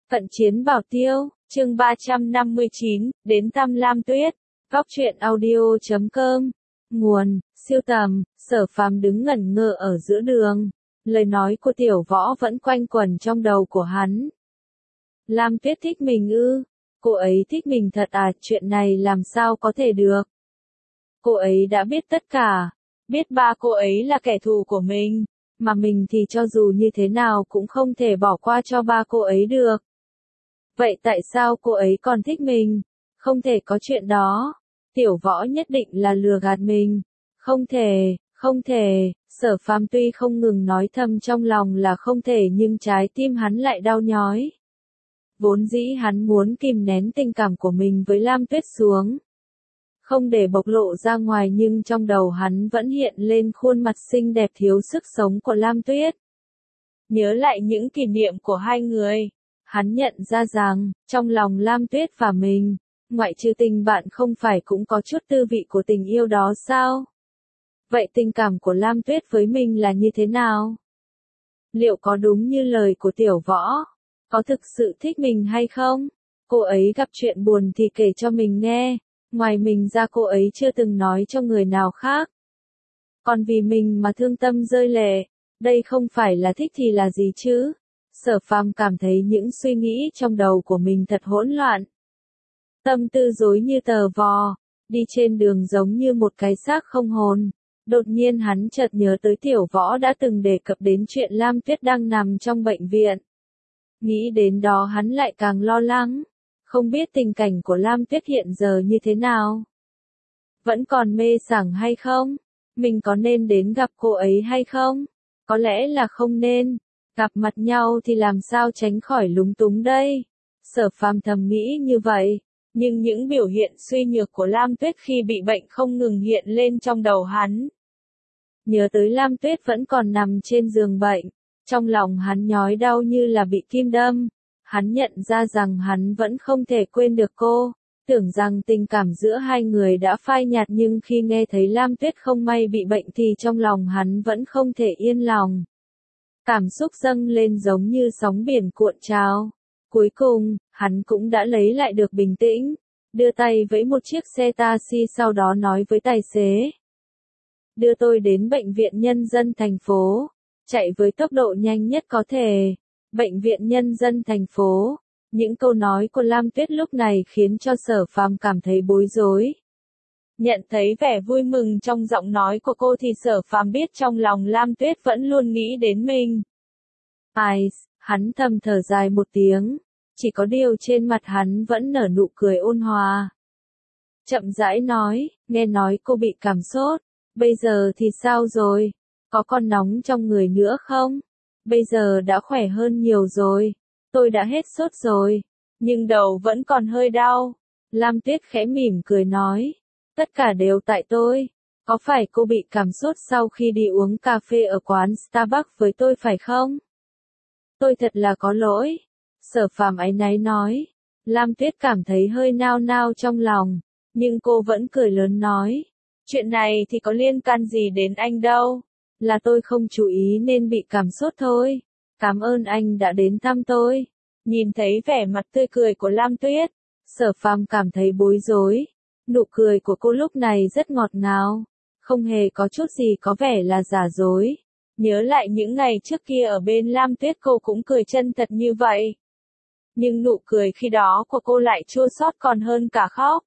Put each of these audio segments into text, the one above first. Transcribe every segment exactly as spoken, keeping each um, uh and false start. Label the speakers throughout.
Speaker 1: Cận chiến bảo tiêu, chương ba trăm năm mươi chín, đến thăm Lam Tuyết. Góc truyện audio chấm com. Nguồn, siêu tầm, Sở Phàm đứng ngẩn ngơ ở giữa đường. Lời nói của Tiểu Võ vẫn quanh quẩn trong đầu của hắn. Lam Tuyết thích mình ư? Cô ấy thích mình thật à? Chuyện này làm sao có thể được? Cô ấy đã biết tất cả. Biết ba cô ấy là kẻ thù của mình. Mà mình thì cho dù như thế nào cũng không thể bỏ qua cho ba cô ấy được. Vậy tại sao cô ấy còn thích mình? Không thể có chuyện đó. Tiểu Võ nhất định là lừa gạt mình. Không thể, không thể. Sở Phàm tuy không ngừng nói thầm trong lòng là không thể, nhưng trái tim hắn lại đau nhói. Vốn dĩ hắn muốn kìm nén tình cảm của mình với Lam Tuyết xuống, không để bộc lộ ra ngoài, nhưng trong đầu hắn vẫn hiện lên khuôn mặt xinh đẹp thiếu sức sống của Lam Tuyết. Nhớ lại những kỷ niệm của hai người, hắn nhận ra rằng, trong lòng Lam Tuyết và mình, ngoại trừ tình bạn không phải cũng có chút tư vị của tình yêu đó sao? Vậy tình cảm của Lam Tuyết với mình là như thế nào? Liệu có đúng như lời của Tiểu Võ? Có thực sự thích mình hay không? Cô ấy gặp chuyện buồn thì kể cho mình nghe. Ngoài mình ra cô ấy chưa từng nói cho người nào khác. Còn vì mình mà thương tâm rơi lệ, đây không phải là thích thì là gì chứ? Sở Phàm cảm thấy những suy nghĩ trong đầu của mình thật hỗn loạn. Tâm tư rối như tờ vò, đi trên đường giống như một cái xác không hồn. Đột nhiên hắn chợt nhớ tới Tiểu Võ đã từng đề cập đến chuyện Lam Tuyết đang nằm trong bệnh viện. Nghĩ đến đó hắn lại càng lo lắng. Không biết tình cảnh của Lam Tuyết hiện giờ như thế nào? Vẫn còn mê sảng hay không? Mình có nên đến gặp cô ấy hay không? Có lẽ là không nên. Gặp mặt nhau thì làm sao tránh khỏi lúng túng đây? Sở Phàm thầm nghĩ như vậy. Nhưng những biểu hiện suy nhược của Lam Tuyết khi bị bệnh không ngừng hiện lên trong đầu hắn. Nhớ tới Lam Tuyết vẫn còn nằm trên giường bệnh. Trong lòng hắn nhói đau như là bị kim đâm. Hắn nhận ra rằng hắn vẫn không thể quên được cô, tưởng rằng tình cảm giữa hai người đã phai nhạt, nhưng khi nghe thấy Lam Tuyết không may bị bệnh thì trong lòng hắn vẫn không thể yên lòng. Cảm xúc dâng lên giống như sóng biển cuộn trào. Cuối cùng, hắn cũng đã lấy lại được bình tĩnh, đưa tay với một chiếc xe taxi, sau đó nói với tài xế. Đưa tôi đến bệnh viện nhân dân thành phố, chạy với tốc độ nhanh nhất có thể. Bệnh viện nhân dân thành phố. Những câu nói của Lam Tuyết lúc này khiến cho Sở Phàm cảm thấy bối rối. Nhận thấy vẻ vui mừng trong giọng nói của cô thì Sở Phàm biết trong lòng Lam Tuyết vẫn luôn nghĩ đến mình. Ai, hắn thầm thở dài một tiếng. Chỉ có điều trên mặt hắn vẫn nở nụ cười ôn hòa. Chậm rãi nói, nghe nói cô bị cảm sốt. Bây giờ thì sao rồi? Có còn nóng trong người nữa không? Bây giờ đã khỏe hơn nhiều rồi. Tôi đã hết sốt rồi. Nhưng đầu vẫn còn hơi đau. Lam Tuyết khẽ mỉm cười nói. Tất cả đều tại tôi. Có phải cô bị cảm sốt sau khi đi uống cà phê ở quán Starbucks với tôi phải không? Tôi thật là có lỗi. Sở Phàm áy náy nói. Lam Tuyết cảm thấy hơi nao nao trong lòng. Nhưng cô vẫn cười lớn nói. Chuyện này thì có liên can gì đến anh đâu. Là tôi không chú ý nên bị cảm sốt thôi. Cảm ơn anh đã đến thăm tôi. Nhìn thấy vẻ mặt tươi cười của Lam Tuyết, Sở Phàm cảm thấy bối rối. Nụ cười của cô lúc này rất ngọt ngào, không hề có chút gì có vẻ là giả dối. Nhớ lại những ngày trước kia ở bên Lam Tuyết, cô cũng cười chân thật như vậy. Nhưng nụ cười khi đó của cô lại chua xót còn hơn cả khóc.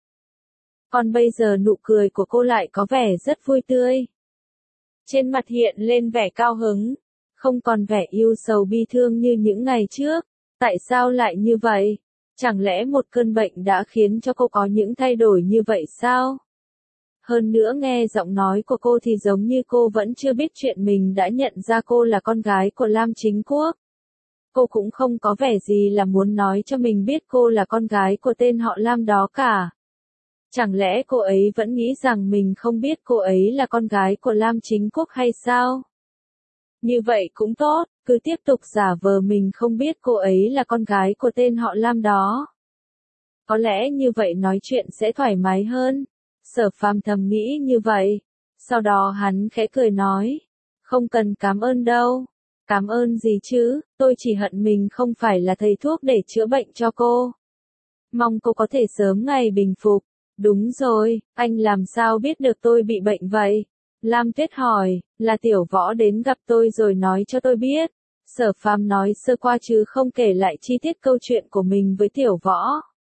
Speaker 1: Còn bây giờ nụ cười của cô lại có vẻ rất vui tươi. Trên mặt hiện lên vẻ cao hứng, không còn vẻ yêu sầu bi thương như những ngày trước. Tại sao lại như vậy? Chẳng lẽ một cơn bệnh đã khiến cho cô có những thay đổi như vậy sao? Hơn nữa nghe giọng nói của cô thì giống như cô vẫn chưa biết chuyện mình đã nhận ra cô là con gái của Lam Chính Quốc. Cô cũng không có vẻ gì là muốn nói cho mình biết cô là con gái của tên họ Lam đó cả. Chẳng lẽ cô ấy vẫn nghĩ rằng mình không biết cô ấy là con gái của Lam Chính Quốc hay sao? Như vậy cũng tốt, cứ tiếp tục giả vờ mình không biết cô ấy là con gái của tên họ Lam đó. Có lẽ như vậy nói chuyện sẽ thoải mái hơn. Sở Phàm thầm nghĩ như vậy. Sau đó hắn khẽ cười nói. Không cần cảm ơn đâu. Cảm ơn gì chứ, tôi chỉ hận mình không phải là thầy thuốc để chữa bệnh cho cô. Mong cô có thể sớm ngày bình phục. Đúng rồi, anh làm sao biết được tôi bị bệnh vậy? Lam Tuyết hỏi, là Tiểu Võ đến gặp tôi rồi nói cho tôi biết. Sở Phàm nói sơ qua chứ không kể lại chi tiết câu chuyện của mình với Tiểu Võ.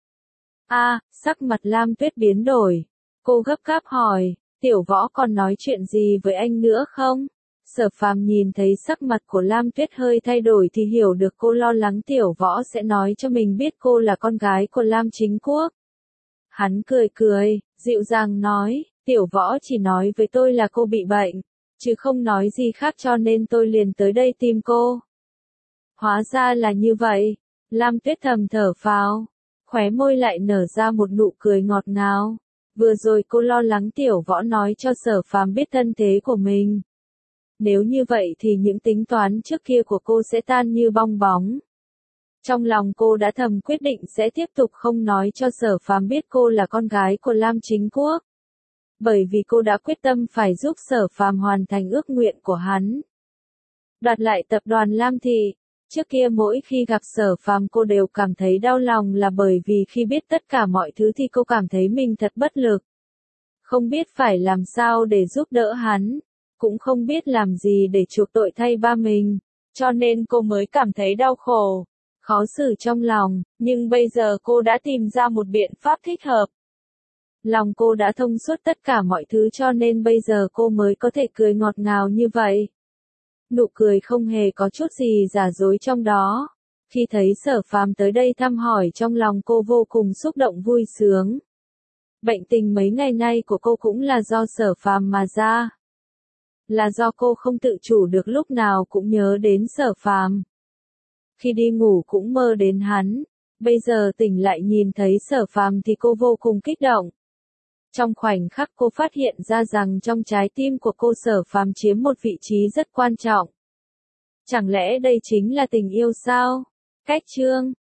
Speaker 1: A, à, sắc mặt Lam Tuyết biến đổi. Cô gấp gáp hỏi, Tiểu Võ còn nói chuyện gì với anh nữa không? Sở Phàm nhìn thấy sắc mặt của Lam Tuyết hơi thay đổi thì hiểu được cô lo lắng Tiểu Võ sẽ nói cho mình biết cô là con gái của Lam Chính Quốc. Hắn cười cười, dịu dàng nói, Tiểu Võ chỉ nói với tôi là cô bị bệnh, chứ không nói gì khác cho nên tôi liền tới đây tìm cô. Hóa ra là như vậy, Lam Tuyết thầm thở phào, khóe môi lại nở ra một nụ cười ngọt ngào. Vừa rồi cô lo lắng Tiểu Võ nói cho Sở Phàm biết thân thế của mình. Nếu như vậy thì những tính toán trước kia của cô sẽ tan như bong bóng. Trong lòng cô đã thầm quyết định sẽ tiếp tục không nói cho Sở Phàm biết cô là con gái của Lam Chính Quốc. Bởi vì cô đã quyết tâm phải giúp Sở Phàm hoàn thành ước nguyện của hắn. Đoạt lại tập đoàn Lam Thị. Trước kia mỗi khi gặp Sở Phàm cô đều cảm thấy đau lòng là bởi vì khi biết tất cả mọi thứ thì cô cảm thấy mình thật bất lực. Không biết phải làm sao để giúp đỡ hắn. Cũng không biết làm gì để chuộc tội thay ba mình. Cho nên cô mới cảm thấy đau khổ. Khó xử trong lòng, nhưng bây giờ cô đã tìm ra một biện pháp thích hợp. Lòng cô đã thông suốt tất cả mọi thứ cho nên bây giờ cô mới có thể cười ngọt ngào như vậy. Nụ cười không hề có chút gì giả dối trong đó. Khi thấy Sở Phàm tới đây thăm hỏi trong lòng cô vô cùng xúc động vui sướng. Bệnh tình mấy ngày nay của cô cũng là do Sở Phàm mà ra. Là do cô không tự chủ được lúc nào cũng nhớ đến Sở Phàm. Khi đi ngủ cũng mơ đến hắn, bây giờ tỉnh lại nhìn thấy Sở Phàm thì cô vô cùng kích động. Trong khoảnh khắc cô phát hiện ra rằng trong trái tim của cô Sở Phàm chiếm một vị trí rất quan trọng. Chẳng lẽ đây chính là tình yêu sao? Cách chương